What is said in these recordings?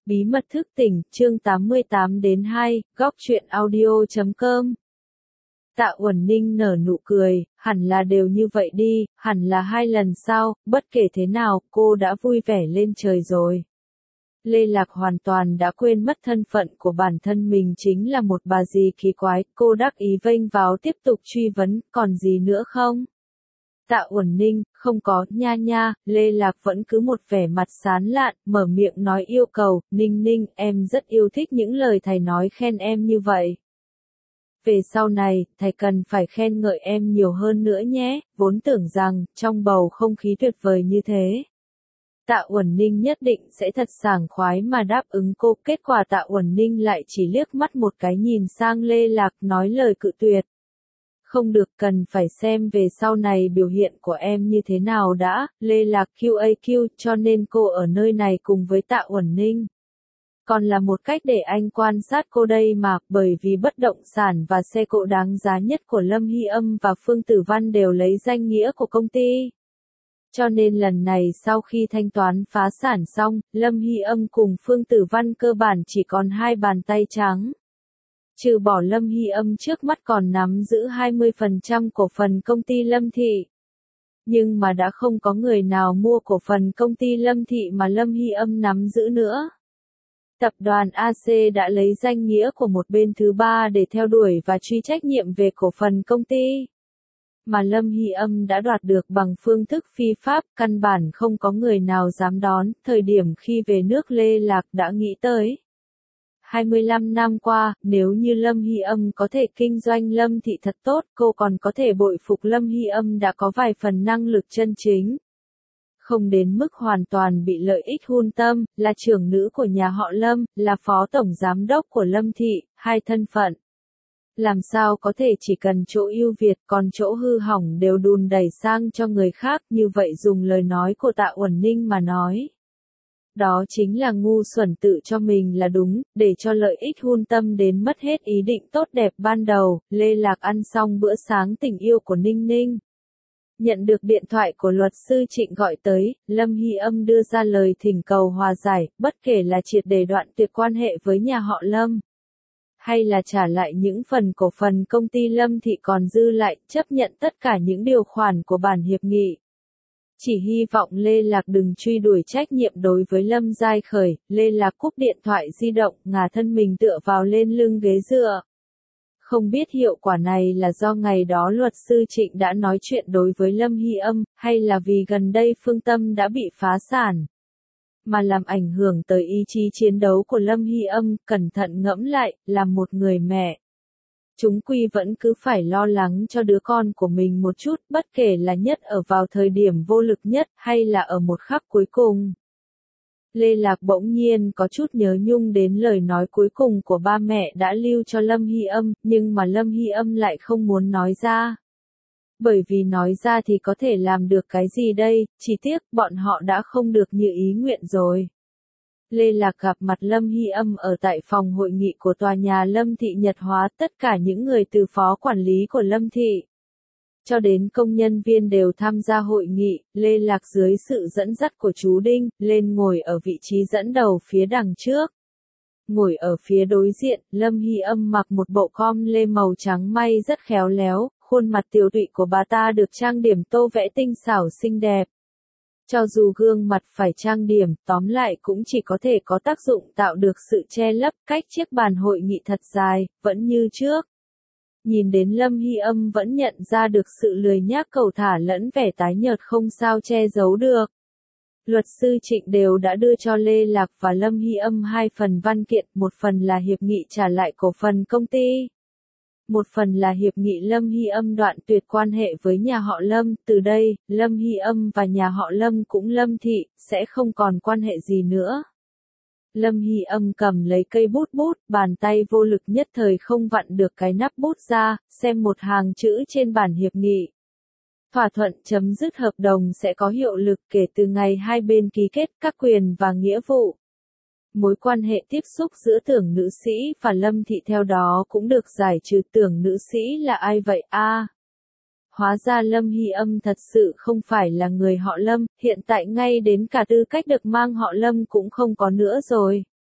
Bí mật thức tỉnh, chương 88-2, góc truyện audio.com. Tạ Uẩn Ninh nở nụ cười, hẳn là đều như vậy đi, hẳn là 2 lần sau, bất kể thế nào, cô đã vui vẻ lên trời rồi. Lê Lạc hoàn toàn đã quên mất thân phận của bản thân mình chính là một bà dì kỳ quái, cô đắc ý vênh vào tiếp tục truy vấn, còn gì nữa không? Tạ Uẩn Ninh, không có, nha nha, Lê Lạc vẫn cứ một vẻ mặt sán lạn, mở miệng nói yêu cầu, Ninh Ninh, em rất yêu thích những lời thầy nói khen em như vậy. Về sau này, thầy cần phải khen ngợi em nhiều hơn nữa nhé, vốn tưởng rằng, trong bầu không khí tuyệt vời như thế. Tạ Uẩn Ninh nhất định sẽ thật sảng khoái mà đáp ứng cô, kết quả Tạ Uẩn Ninh lại chỉ liếc mắt một cái nhìn sang Lê Lạc nói lời cự tuyệt. Không được, cần phải xem về sau này biểu hiện của em như thế nào đã, Lê Lạc QAQ, cho nên cô ở nơi này cùng với Tạ Uẩn Ninh. Còn là một cách để anh quan sát cô đây mà, bởi vì bất động sản và xe cộ đáng giá nhất của Lâm Hy Âm và Phương Tử Văn đều lấy danh nghĩa của công ty. Cho nên lần này sau khi thanh toán phá sản xong, Lâm Hy Âm cùng Phương Tử Văn cơ bản chỉ còn 2 bàn tay trắng. Trừ bỏ Lâm Hy Âm trước mắt còn nắm giữ 20% cổ phần công ty Lâm Thị. Nhưng mà đã không có người nào mua cổ phần công ty Lâm Thị mà Lâm Hy Âm nắm giữ nữa. Tập đoàn AC đã lấy danh nghĩa của một bên thứ ba để theo đuổi và truy trách nhiệm về cổ phần công ty. Mà Lâm Hy Âm đã đoạt được bằng phương thức phi pháp, căn bản không có người nào dám đón, thời điểm khi về nước Lê Lạc đã nghĩ tới. 25 năm qua, nếu như Lâm Hy Âm có thể kinh doanh Lâm Thị thật tốt, cô còn có thể bội phục Lâm Hy Âm đã có vài phần năng lực chân chính. Không đến mức hoàn toàn bị lợi ích hun tâm, là trưởng nữ của nhà họ Lâm, là phó tổng giám đốc của Lâm Thị, 2 thân phận. Làm sao có thể chỉ cần chỗ ưu việt còn chỗ hư hỏng đều đùn đẩy sang cho người khác, như vậy dùng lời nói của Tạ Uẩn Ninh mà nói. Đó chính là ngu xuẩn tự cho mình là đúng, để cho lợi ích hun tâm đến mất hết ý định tốt đẹp ban đầu. Lê Lạc ăn xong bữa sáng tình yêu của Ninh Ninh. Nhận được điện thoại của luật sư Trịnh gọi tới, Lâm Hy Âm đưa ra lời thỉnh cầu hòa giải, bất kể là triệt để đoạn tuyệt quan hệ với nhà họ Lâm, hay là trả lại những phần cổ phần công ty Lâm Thị còn dư lại, chấp nhận tất cả những điều khoản của bản hiệp nghị. Chỉ hy vọng Lê Lạc đừng truy đuổi trách nhiệm đối với Lâm Giai Khởi. Lê Lạc cúp điện thoại di động, ngả thân mình tựa vào lên lưng ghế dựa. Không biết hiệu quả này là do ngày đó luật sư Trịnh đã nói chuyện đối với Lâm Hy Âm, hay là vì gần đây Phương Tâm đã bị phá sản, mà làm ảnh hưởng tới ý chí chiến đấu của Lâm Hy Âm. Cẩn thận ngẫm lại, là một người mẹ, chúng quy vẫn cứ phải lo lắng cho đứa con của mình một chút, bất kể là nhất ở vào thời điểm vô lực nhất, hay là ở một khắc cuối cùng. Lê Lạc bỗng nhiên có chút nhớ nhung đến lời nói cuối cùng của ba mẹ đã lưu cho Lâm Hy Âm, nhưng mà Lâm Hy Âm lại không muốn nói ra. Bởi vì nói ra thì có thể làm được cái gì đây, chỉ tiếc bọn họ đã không được như ý nguyện rồi. Lê Lạc gặp mặt Lâm Hy Âm ở tại phòng hội nghị của tòa nhà Lâm Thị Nhật Hóa, tất cả những người từ phó quản lý của Lâm Thị cho đến công nhân viên đều tham gia hội nghị. Lê Lạc dưới sự dẫn dắt của chú Đinh, lên ngồi ở vị trí dẫn đầu phía đằng trước. Ngồi ở phía đối diện, Lâm Hy Âm mặc một bộ com lê màu trắng may rất khéo léo, khuôn mặt tiều tụy của bà ta được trang điểm tô vẽ tinh xảo xinh đẹp. Cho dù gương mặt phải trang điểm, tóm lại cũng chỉ có thể có tác dụng tạo được sự che lấp, cách chiếc bàn hội nghị thật dài, vẫn như trước. Nhìn đến Lâm Hy Âm vẫn nhận ra được sự lười nhác cẩu thả lẫn vẻ tái nhợt không sao che giấu được. Luật sư Trịnh đều đã đưa cho Lê Lạc và Lâm Hy Âm 2 phần văn kiện, một phần là hiệp nghị trả lại cổ phần công ty. Một phần là hiệp nghị Lâm Hy Âm đoạn tuyệt quan hệ với nhà họ Lâm, từ đây, Lâm Hy Âm và nhà họ Lâm cũng Lâm Thị, sẽ không còn quan hệ gì nữa. Lâm Hy Âm cầm lấy cây bút bút, bàn tay vô lực nhất thời không vặn được cái nắp bút ra, xem một hàng chữ trên bản hiệp nghị. Thỏa thuận chấm dứt hợp đồng sẽ có hiệu lực kể từ ngày hai bên ký kết, các quyền và nghĩa vụ. Mối quan hệ tiếp xúc giữa Tưởng nữ sĩ và Lâm Thị theo đó cũng được giải trừ. Tưởng nữ sĩ là ai vậy a? Hóa ra Lâm Hy Âm thật sự không phải là người họ Lâm, hiện tại ngay đến cả tư cách được mang họ Lâm cũng không có nữa rồi.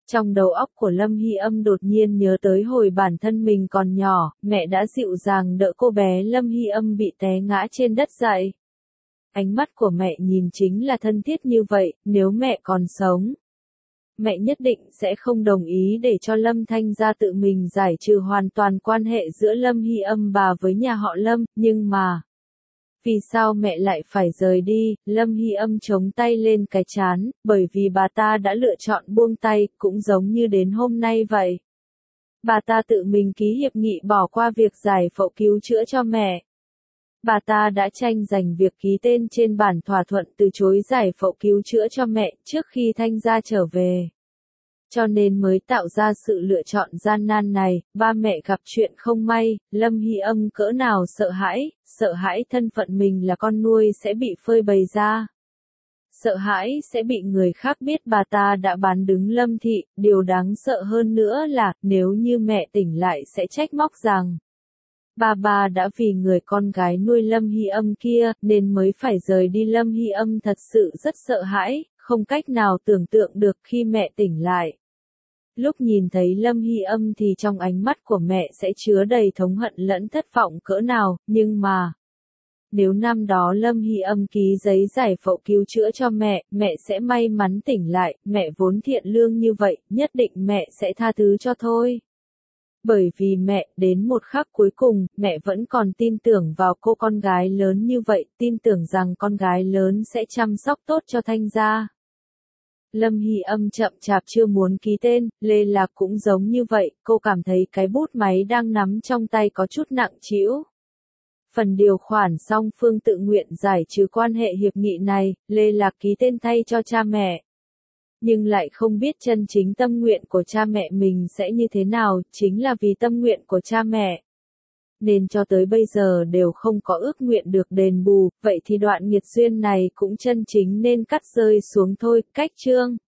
Trong đầu óc của Lâm Hy Âm đột nhiên nhớ tới hồi bản thân mình còn nhỏ, mẹ đã dịu dàng đỡ cô bé Lâm Hy Âm bị té ngã trên đất dậy. Ánh mắt của mẹ nhìn chính là thân thiết như vậy, nếu mẹ còn sống. Mẹ nhất định sẽ không đồng ý để cho Lâm Thanh gia tự mình giải trừ hoàn toàn quan hệ giữa Lâm Hy Âm bà với nhà họ Lâm, nhưng mà... Vì sao mẹ lại phải rời đi? Lâm Hy Âm chống tay lên cái trán, bởi vì bà ta đã lựa chọn buông tay, cũng giống như đến hôm nay vậy. Bà ta tự mình ký hiệp nghị bỏ qua việc giải phẫu cứu chữa cho mẹ. Bà ta đã tranh giành việc ký tên trên bản thỏa thuận từ chối giải phẫu cứu chữa cho mẹ trước khi Thanh gia trở về. Cho nên mới tạo ra sự lựa chọn gian nan này, ba mẹ gặp chuyện không may, Lâm Hy Âm cỡ nào sợ hãi thân phận mình là con nuôi sẽ bị phơi bày ra. Sợ hãi sẽ bị người khác biết bà ta đã bán đứng Lâm thị, điều đáng sợ hơn nữa là, nếu như mẹ tỉnh lại sẽ trách móc rằng bà đã vì người con gái nuôi Lâm Hy Âm kia, nên mới phải rời đi. Lâm Hy Âm thật sự rất sợ hãi, không cách nào tưởng tượng được khi mẹ tỉnh lại. Lúc nhìn thấy Lâm Hy Âm thì trong ánh mắt của mẹ sẽ chứa đầy thống hận lẫn thất vọng cỡ nào, nhưng mà... Nếu năm đó Lâm Hy Âm ký giấy giải phẫu cứu chữa cho mẹ, mẹ sẽ may mắn tỉnh lại, mẹ vốn thiện lương như vậy, nhất định mẹ sẽ tha thứ cho thôi. Bởi vì mẹ, đến một khắc cuối cùng, mẹ vẫn còn tin tưởng vào cô con gái lớn như vậy, tin tưởng rằng con gái lớn sẽ chăm sóc tốt cho Thanh gia. Lâm Hy Âm chậm chạp chưa muốn ký tên, Lê Lạc cũng giống như vậy, cô cảm thấy cái bút máy đang nắm trong tay có chút nặng trĩu. Phần điều khoản song phương tự nguyện giải trừ quan hệ hiệp nghị này, Lê Lạc ký tên thay cho cha mẹ. Nhưng lại không biết chân chính tâm nguyện của cha mẹ mình sẽ như thế nào, chính là vì tâm nguyện của cha mẹ. Nên cho tới bây giờ đều không có ước nguyện được đền bù, vậy thì đoạn nghiệt duyên này cũng chân chính nên cắt rơi xuống thôi. Cách chương